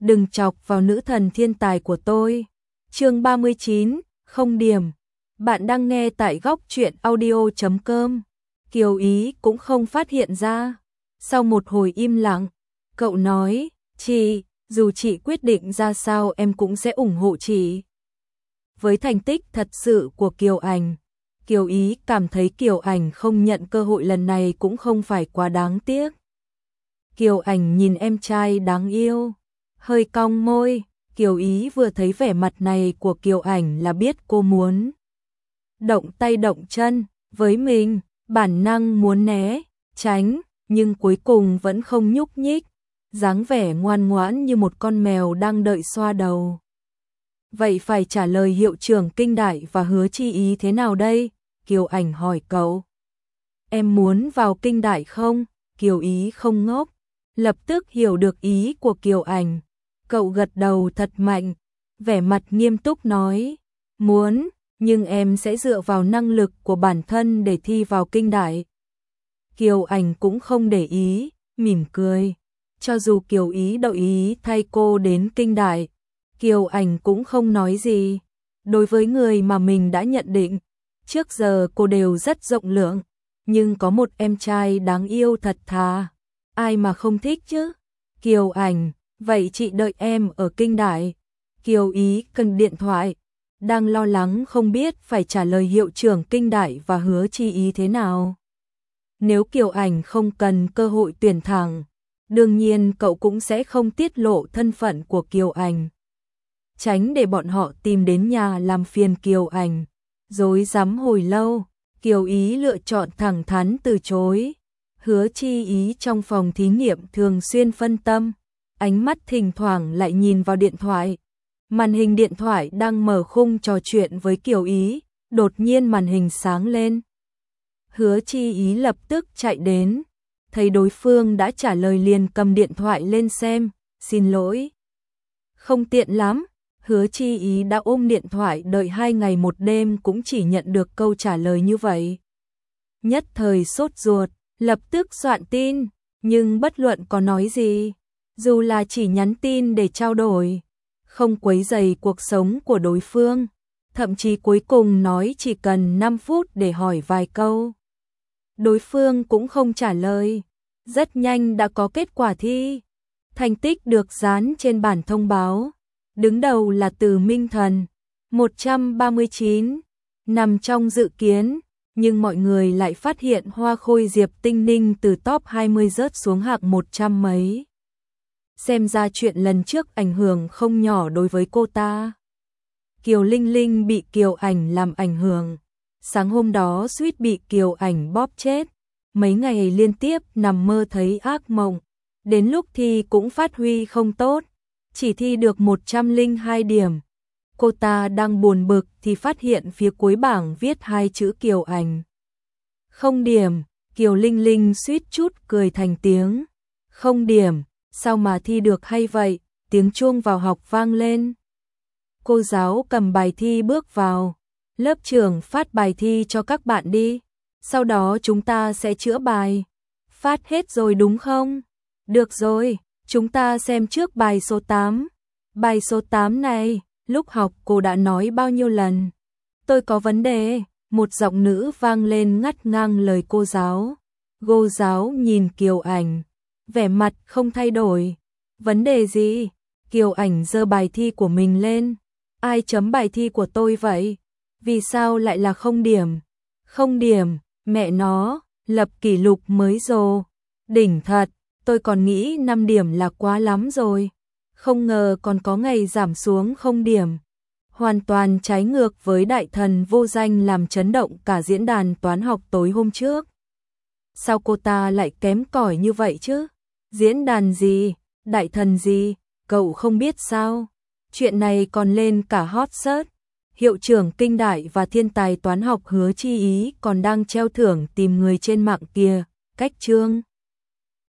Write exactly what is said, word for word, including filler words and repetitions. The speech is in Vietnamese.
đừng chọc vào nữ thần thiên tài của tôi. Chương ba mươi chín, không điểm. Bạn đang nghe tại góc truyện audio chấm com. Kiều Ý cũng không phát hiện ra. Sau một hồi im lặng, cậu nói, chị, dù chị quyết định ra sao em cũng sẽ ủng hộ chị. Với thành tích thật sự của Kiều Ảnh, Kiều Ý cảm thấy Kiều Ảnh không nhận cơ hội lần này cũng không phải quá đáng tiếc. Kiều Ảnh nhìn em trai đáng yêu, hơi cong môi, Kiều Ý vừa thấy vẻ mặt này của Kiều Ảnh là biết cô muốn động tay động chân với mình, bản năng muốn né, tránh, nhưng cuối cùng vẫn không nhúc nhích, dáng vẻ ngoan ngoãn như một con mèo đang đợi xoa đầu. Vậy phải trả lời hiệu trưởng Kinh Đại và Hứa Chi Ý thế nào đây? Kiều Ảnh hỏi cậu. Em muốn vào Kinh Đại không? Kiều Ý không ngốc, lập tức hiểu được ý của Kiều Ảnh. Cậu gật đầu thật mạnh, vẻ mặt nghiêm túc nói, muốn, nhưng em sẽ dựa vào năng lực của bản thân để thi vào Kinh Đại. Kiều Ảnh cũng không để ý, mỉm cười. Cho dù Kiều Ý đồng ý thay cô đến Kinh Đại, Kiều Ảnh cũng không nói gì. Đối với người mà mình đã nhận định, trước giờ cô đều rất rộng lượng, nhưng có một em trai đáng yêu thật thà, ai mà không thích chứ? Kiều Ảnh, vậy chị đợi em ở Kinh Đại. Kiều Ý cần điện thoại, đang lo lắng không biết phải trả lời hiệu trưởng Kinh Đại và Hứa Chi Ý thế nào. Nếu Kiều Ảnh không cần cơ hội tuyển thẳng, đương nhiên cậu cũng sẽ không tiết lộ thân phận của Kiều Ảnh. Tránh để bọn họ tìm đến nhà làm phiền Kiều Ảnh. Rối rắm hồi lâu, Kiều Ý lựa chọn thẳng thắn từ chối. Hứa Chi Ý trong phòng thí nghiệm thường xuyên phân tâm, ánh mắt thỉnh thoảng lại nhìn vào điện thoại. Màn hình điện thoại đang mở khung trò chuyện với Kiều Ý, đột nhiên màn hình sáng lên. Hứa Chi Ý lập tức chạy đến, thấy đối phương đã trả lời liền cầm điện thoại lên xem, xin lỗi. Không tiện lắm, Hứa Chi Ý đã ôm điện thoại đợi hai ngày một đêm cũng chỉ nhận được câu trả lời như vậy. Nhất thời sốt ruột, lập tức soạn tin, nhưng bất luận có nói gì, dù là chỉ nhắn tin để trao đổi, không quấy rầy cuộc sống của đối phương, thậm chí cuối cùng nói chỉ cần năm phút để hỏi vài câu. Đối phương cũng không trả lời, rất nhanh đã có kết quả thi. Thành tích được dán trên bản thông báo, đứng đầu là Từ Minh Thần, một trăm ba mươi chín, nằm trong dự kiến, nhưng mọi người lại phát hiện Hoa Khôi Diệp Tinh Ninh từ top hai mươi rớt xuống hạng một trăm mấy. Xem ra chuyện lần trước ảnh hưởng không nhỏ đối với cô ta. Kiều Linh Linh bị Kiều Ảnh làm ảnh hưởng, sáng hôm đó suýt bị Kiều Ảnh bóp chết, mấy ngày liên tiếp nằm mơ thấy ác mộng, đến lúc thi cũng phát huy không tốt, chỉ thi được một trăm lẻ hai điểm. Cô ta đang buồn bực thì phát hiện phía cuối bảng viết hai chữ Kiều Ảnh. Không điểm, Kiều Linh Linh suýt chút cười thành tiếng. Không điểm, sao mà thi được hay vậy? Tiếng chuông vào học vang lên. Cô giáo cầm bài thi bước vào. Lớp trưởng phát bài thi cho các bạn đi, sau đó chúng ta sẽ chữa bài. Phát hết rồi đúng không? Được rồi, chúng ta xem trước bài số tám. Bài số tám này, lúc học cô đã nói bao nhiêu lần. Tôi có vấn đề, một giọng nữ vang lên ngắt ngang lời cô giáo. Cô giáo nhìn Kiều Ảnh, vẻ mặt không thay đổi. Vấn đề gì? Kiều Ảnh giơ bài thi của mình lên. Ai chấm bài thi của tôi vậy? Vì sao lại là không điểm? Không điểm, mẹ nó, lập kỷ lục mới rồi. Đỉnh thật, tôi còn nghĩ năm điểm là quá lắm rồi. Không ngờ còn có ngày giảm xuống không điểm. Hoàn toàn trái ngược với đại thần vô danh làm chấn động cả diễn đàn toán học tối hôm trước. Sao cô ta lại kém cỏi như vậy chứ? Diễn đàn gì? Đại thần gì? Cậu không biết sao? Chuyện này còn lên cả hot search. Hiệu trưởng Kinh Đại và thiên tài toán học Hứa Chi Ý còn đang treo thưởng tìm người trên mạng kia. Cách chương